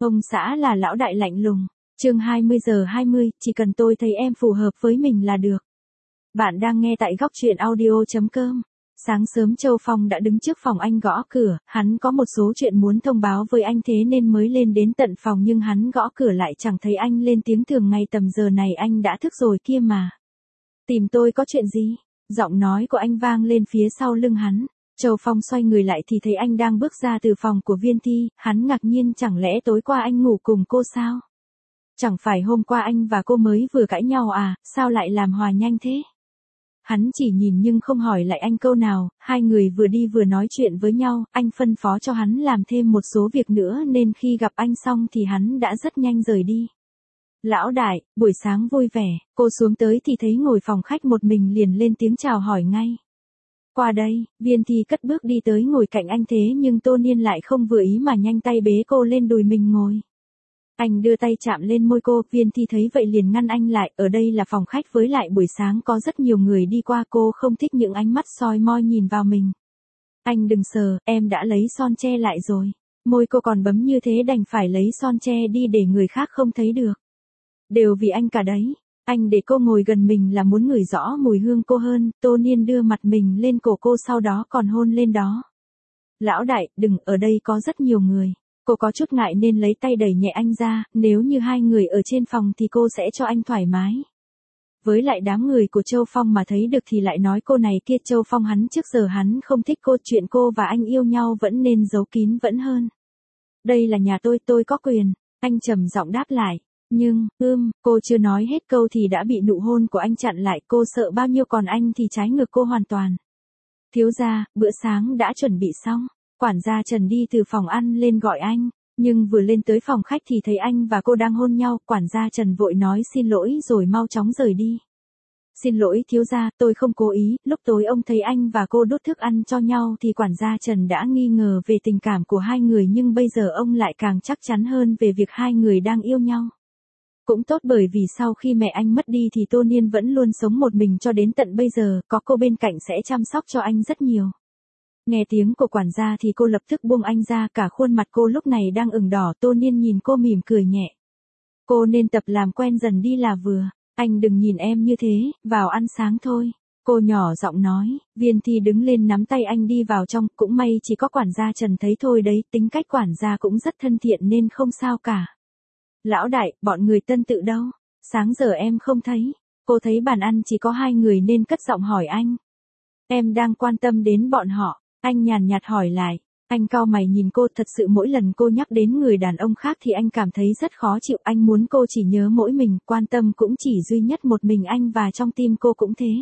Ông xã là lão đại lạnh lùng. Chương 20:20, chỉ cần tôi thấy em phù hợp với mình là được. Bạn đang nghe tại góc truyện audio.com. Sáng sớm Châu Phong đã đứng trước phòng anh gõ cửa, hắn có một số chuyện muốn thông báo với anh thế nên mới lên đến tận phòng, nhưng hắn gõ cửa lại chẳng thấy anh lên tiếng. Thường ngày tầm giờ này anh đã thức rồi kia mà. Tìm tôi có chuyện gì? Giọng nói của anh vang lên phía sau lưng hắn. Châu Phong xoay người lại thì thấy anh đang bước ra từ phòng của Viên Thi, hắn ngạc nhiên, chẳng lẽ tối qua anh ngủ cùng cô sao? Chẳng phải hôm qua anh và cô mới vừa cãi nhau à, sao lại làm hòa nhanh thế? Hắn chỉ nhìn nhưng không hỏi lại anh câu nào, hai người vừa đi vừa nói chuyện với nhau, anh phân phó cho hắn làm thêm một số việc nữa nên khi gặp anh xong thì hắn đã rất nhanh rời đi. Lão đại, buổi sáng vui vẻ, cô xuống tới thì thấy ngồi phòng khách một mình liền lên tiếng chào hỏi ngay. Qua đây, Viên Thi cất bước đi tới ngồi cạnh anh, thế nhưng Tô Niên lại không vừa ý mà nhanh tay bế cô lên đùi mình ngồi. Anh đưa tay chạm lên môi cô, Viên Thi thấy vậy liền ngăn anh lại, ở đây là phòng khách với lại buổi sáng có rất nhiều người đi qua, cô không thích những ánh mắt soi moi nhìn vào mình. Anh đừng sờ, em đã lấy son che lại rồi. Môi cô còn bấm như thế đành phải lấy son che đi để người khác không thấy được. Đều vì anh cả đấy. Anh để cô ngồi gần mình là muốn ngửi rõ mùi hương cô hơn. Tô Niên đưa mặt mình lên cổ cô sau đó còn hôn lên đó. Lão đại, đừng, ở đây có rất nhiều người. Cô có chút ngại nên lấy tay đẩy nhẹ anh ra, nếu như hai người ở trên phòng thì cô sẽ cho anh thoải mái. Với lại đám người của Châu Phong mà thấy được thì lại nói cô này kia. Châu Phong hắn trước giờ hắn không thích cô, chuyện cô và anh yêu nhau vẫn nên giấu kín vẫn hơn. Đây là nhà tôi có quyền, anh trầm giọng đáp lại. Nhưng, cô chưa nói hết câu thì đã bị nụ hôn của anh chặn lại, cô sợ bao nhiêu còn anh thì trái ngược cô hoàn toàn. Thiếu gia, bữa sáng đã chuẩn bị xong. Quản gia Trần đi từ phòng ăn lên gọi anh, nhưng vừa lên tới phòng khách thì thấy anh và cô đang hôn nhau, quản gia Trần vội nói xin lỗi rồi mau chóng rời đi. Xin lỗi thiếu gia, tôi không cố ý, lúc tối ông thấy anh và cô đút thức ăn cho nhau thì quản gia Trần đã nghi ngờ về tình cảm của hai người, nhưng bây giờ ông lại càng chắc chắn hơn về việc hai người đang yêu nhau. Cũng tốt, bởi vì sau khi mẹ anh mất đi thì Tô Niên vẫn luôn sống một mình cho đến tận bây giờ, có cô bên cạnh sẽ chăm sóc cho anh rất nhiều. Nghe tiếng của quản gia thì cô lập tức buông anh ra, cả khuôn mặt cô lúc này đang ửng đỏ. Tô Niên nhìn cô mỉm cười nhẹ. Cô nên tập làm quen dần đi là vừa. Anh đừng nhìn em như thế, vào ăn sáng thôi. Cô nhỏ giọng nói. Viên Thi đứng lên nắm tay anh đi vào trong, cũng may chỉ có quản gia Trần thấy thôi đấy, tính cách quản gia cũng rất thân thiện nên không sao cả. Lão đại, bọn người Tân Tự đâu? Sáng giờ em không thấy. Cô thấy bàn ăn chỉ có hai người nên cất giọng hỏi anh. Em đang quan tâm đến bọn họ. Anh nhàn nhạt hỏi lại. Anh cau mày nhìn cô, thật sự mỗi lần cô nhắc đến người đàn ông khác thì anh cảm thấy rất khó chịu. Anh muốn cô chỉ nhớ mỗi mình, quan tâm cũng chỉ duy nhất một mình anh và trong tim cô cũng thế.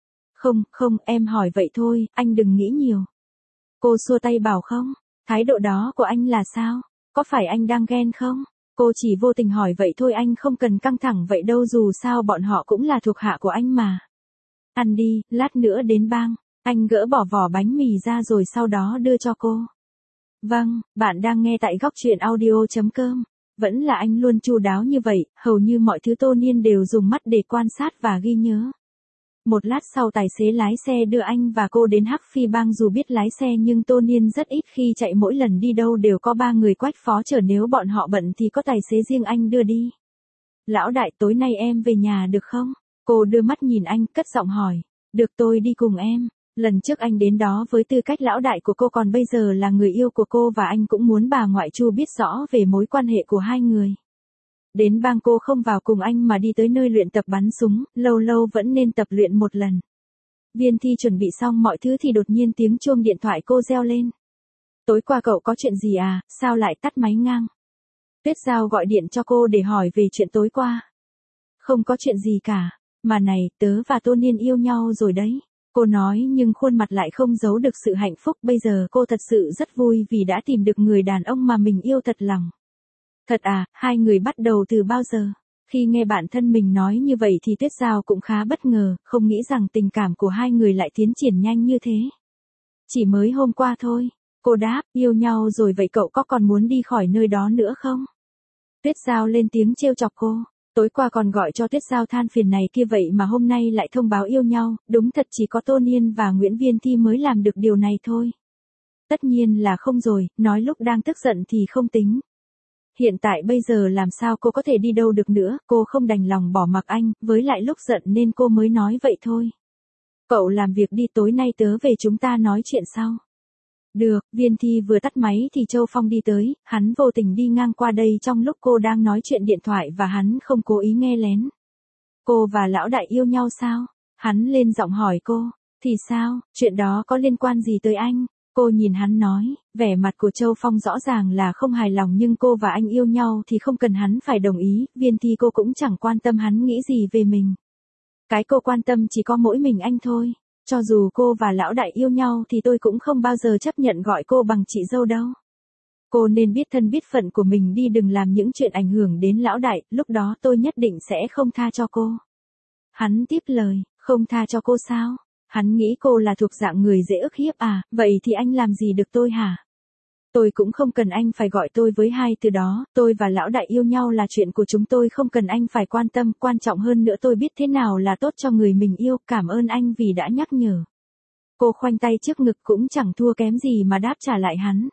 Không, em hỏi vậy thôi, anh đừng nghĩ nhiều. Cô xua tay bảo không. Thái độ đó của anh là sao? Có phải anh đang ghen không? Cô chỉ vô tình hỏi vậy thôi, anh không cần căng thẳng vậy đâu, dù sao bọn họ cũng là thuộc hạ của anh mà. Ăn đi, lát nữa đến bang. Anh gỡ bỏ vỏ bánh mì ra rồi sau đó đưa cho cô. Vâng, bạn đang nghe tại góc truyện audio.com. Vẫn là anh luôn chu đáo như vậy, hầu như mọi thứ Tô Niên đều dùng mắt để quan sát và ghi nhớ. Một lát sau tài xế lái xe đưa anh và cô đến Hắc Phi Bang. Dù biết lái xe nhưng Tô Niên rất ít khi chạy, mỗi lần đi đâu đều có ba người quách phó chở, nếu bọn họ bận thì có tài xế riêng anh đưa đi. Lão đại, tối nay em về nhà được không? Cô đưa mắt nhìn anh, cất giọng hỏi. Được, tôi đi cùng em. Lần trước anh đến đó với tư cách lão đại của cô, còn bây giờ là người yêu của cô, và anh cũng muốn bà ngoại Chu biết rõ về mối quan hệ của hai người. Đến bang cô không vào cùng anh mà đi tới nơi luyện tập bắn súng, lâu lâu vẫn nên tập luyện một lần. Viên Thi chuẩn bị xong mọi thứ thì đột nhiên tiếng chuông điện thoại cô reo lên. Tối qua cậu có chuyện gì à, sao lại tắt máy ngang? Tuyết Giao gọi điện cho cô để hỏi về chuyện tối qua. Không có chuyện gì cả, mà này, tớ và Tô Niên yêu nhau rồi đấy. Cô nói nhưng khuôn mặt lại không giấu được sự hạnh phúc, bây giờ cô thật sự rất vui vì đã tìm được người đàn ông mà mình yêu thật lòng. Thật à, hai người bắt đầu từ bao giờ? Khi nghe bạn thân mình nói như vậy thì Tuyết Giao cũng khá bất ngờ, không nghĩ rằng tình cảm của hai người lại tiến triển nhanh như thế. Chỉ mới hôm qua thôi. Cô đáp, yêu nhau rồi vậy cậu có còn muốn đi khỏi nơi đó nữa không? Tuyết Giao lên tiếng trêu chọc cô. Tối qua còn gọi cho Tuyết Giao than phiền này kia, vậy mà hôm nay lại thông báo yêu nhau, đúng thật chỉ có Tô Niên và Nguyễn Viên Thi mới làm được điều này thôi. Tất nhiên là không rồi, nói lúc đang tức giận thì không tính. Hiện tại bây giờ làm sao cô có thể đi đâu được nữa, cô không đành lòng bỏ mặc anh, với lại lúc giận nên cô mới nói vậy thôi. Cậu làm việc đi, tối nay tớ về chúng ta nói chuyện sau. Được, Viên Thi vừa tắt máy thì Châu Phong đi tới, hắn vô tình đi ngang qua đây trong lúc cô đang nói chuyện điện thoại và hắn không cố ý nghe lén. Cô và lão đại yêu nhau sao? Hắn lên giọng hỏi cô. Thì sao, chuyện đó có liên quan gì tới anh? Cô nhìn hắn nói, vẻ mặt của Châu Phong rõ ràng là không hài lòng nhưng cô và anh yêu nhau thì không cần hắn phải đồng ý, Viên Thi cô cũng chẳng quan tâm hắn nghĩ gì về mình. Cái cô quan tâm chỉ có mỗi mình anh thôi. Cho dù cô và lão đại yêu nhau thì tôi cũng không bao giờ chấp nhận gọi cô bằng chị dâu đâu. Cô nên biết thân biết phận của mình đi, đừng làm những chuyện ảnh hưởng đến lão đại, lúc đó tôi nhất định sẽ không tha cho cô. Hắn tiếp lời, không tha cho cô sao? Hắn nghĩ cô là thuộc dạng người dễ ức hiếp à, vậy thì anh làm gì được tôi hả? Tôi cũng không cần anh phải gọi tôi với hai từ đó, tôi và lão đại yêu nhau là chuyện của chúng tôi, không cần anh phải quan tâm, quan trọng hơn nữa tôi biết thế nào là tốt cho người mình yêu, cảm ơn anh vì đã nhắc nhở. Cô khoanh tay trước ngực cũng chẳng thua kém gì mà đáp trả lại hắn.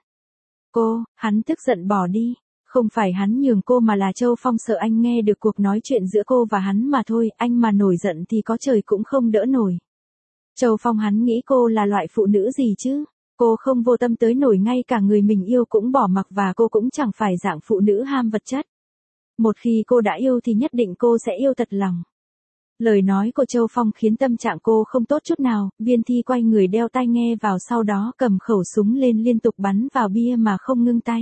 Hắn tức giận bỏ đi. Không phải hắn nhường cô mà là Châu Phong sợ anh nghe được cuộc nói chuyện giữa cô và hắn mà thôi, anh mà nổi giận thì có trời cũng không đỡ nổi. Châu Phong hắn nghĩ cô là loại phụ nữ gì chứ? Cô không vô tâm tới nổi ngay cả người mình yêu cũng bỏ mặc và cô cũng chẳng phải dạng phụ nữ ham vật chất. Một khi cô đã yêu thì nhất định cô sẽ yêu thật lòng. Lời nói của Châu Phong khiến tâm trạng cô không tốt chút nào, Viên Thi quay người đeo tai nghe vào sau đó cầm khẩu súng lên liên tục bắn vào bia mà không ngưng tay.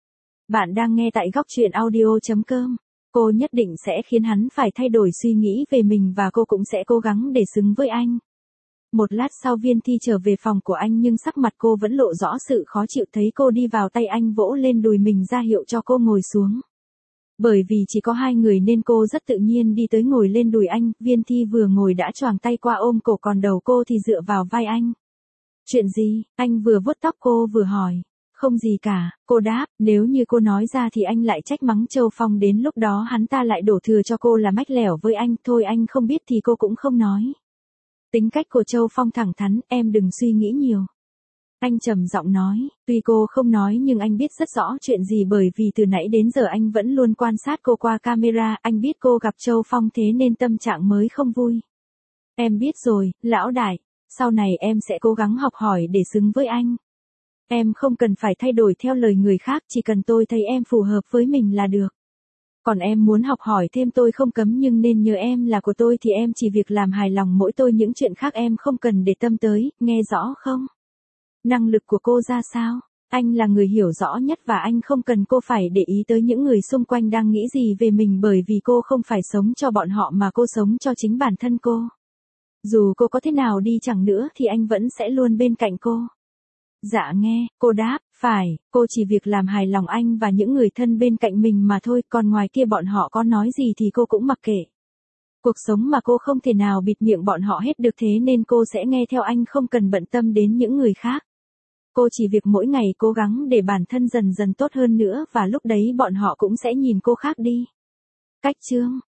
Bạn đang nghe tại góc truyện audio.com. Cô nhất định sẽ khiến hắn phải thay đổi suy nghĩ về mình và cô cũng sẽ cố gắng để xứng với anh. Một lát sau Viên Thi trở về phòng của anh nhưng sắc mặt cô vẫn lộ rõ sự khó chịu, thấy cô đi vào tay anh vỗ lên đùi mình ra hiệu cho cô ngồi xuống. Bởi vì chỉ có hai người nên cô rất tự nhiên đi tới ngồi lên đùi anh, Viên Thi vừa ngồi đã choàng tay qua ôm cổ còn đầu cô thì dựa vào vai anh. Chuyện gì? Anh vừa vuốt tóc cô vừa hỏi. Không gì cả, cô đáp, nếu như cô nói ra thì anh lại trách mắng Châu Phong, đến lúc đó hắn ta lại đổ thừa cho cô là mách lẻo với anh, thôi anh không biết thì cô cũng không nói. Tính cách của Châu Phong thẳng thắn, em đừng suy nghĩ nhiều. Anh trầm giọng nói, tuy cô không nói nhưng anh biết rất rõ chuyện gì, bởi vì từ nãy đến giờ anh vẫn luôn quan sát cô qua camera, anh biết cô gặp Châu Phong thế nên tâm trạng mới không vui. Em biết rồi, lão đại, sau này em sẽ cố gắng học hỏi để xứng với anh. Em không cần phải thay đổi theo lời người khác, chỉ cần tôi thấy em phù hợp với mình là được. Còn em muốn học hỏi thêm tôi không cấm nhưng nên nhớ em là của tôi thì em chỉ việc làm hài lòng mỗi tôi, những chuyện khác em không cần để tâm tới, nghe rõ không? Năng lực của cô ra sao? Anh là người hiểu rõ nhất và anh không cần cô phải để ý tới những người xung quanh đang nghĩ gì về mình, bởi vì cô không phải sống cho bọn họ mà cô sống cho chính bản thân cô. Dù cô có thế nào đi chẳng nữa thì anh vẫn sẽ luôn bên cạnh cô. Dạ nghe, cô đáp, phải, cô chỉ việc làm hài lòng anh và những người thân bên cạnh mình mà thôi, còn ngoài kia bọn họ có nói gì thì cô cũng mặc kệ. Cuộc sống mà cô không thể nào bịt miệng bọn họ hết được, thế nên cô sẽ nghe theo anh, không cần bận tâm đến những người khác. Cô chỉ việc mỗi ngày cố gắng để bản thân dần dần tốt hơn nữa và lúc đấy bọn họ cũng sẽ nhìn cô khác đi. Cách chương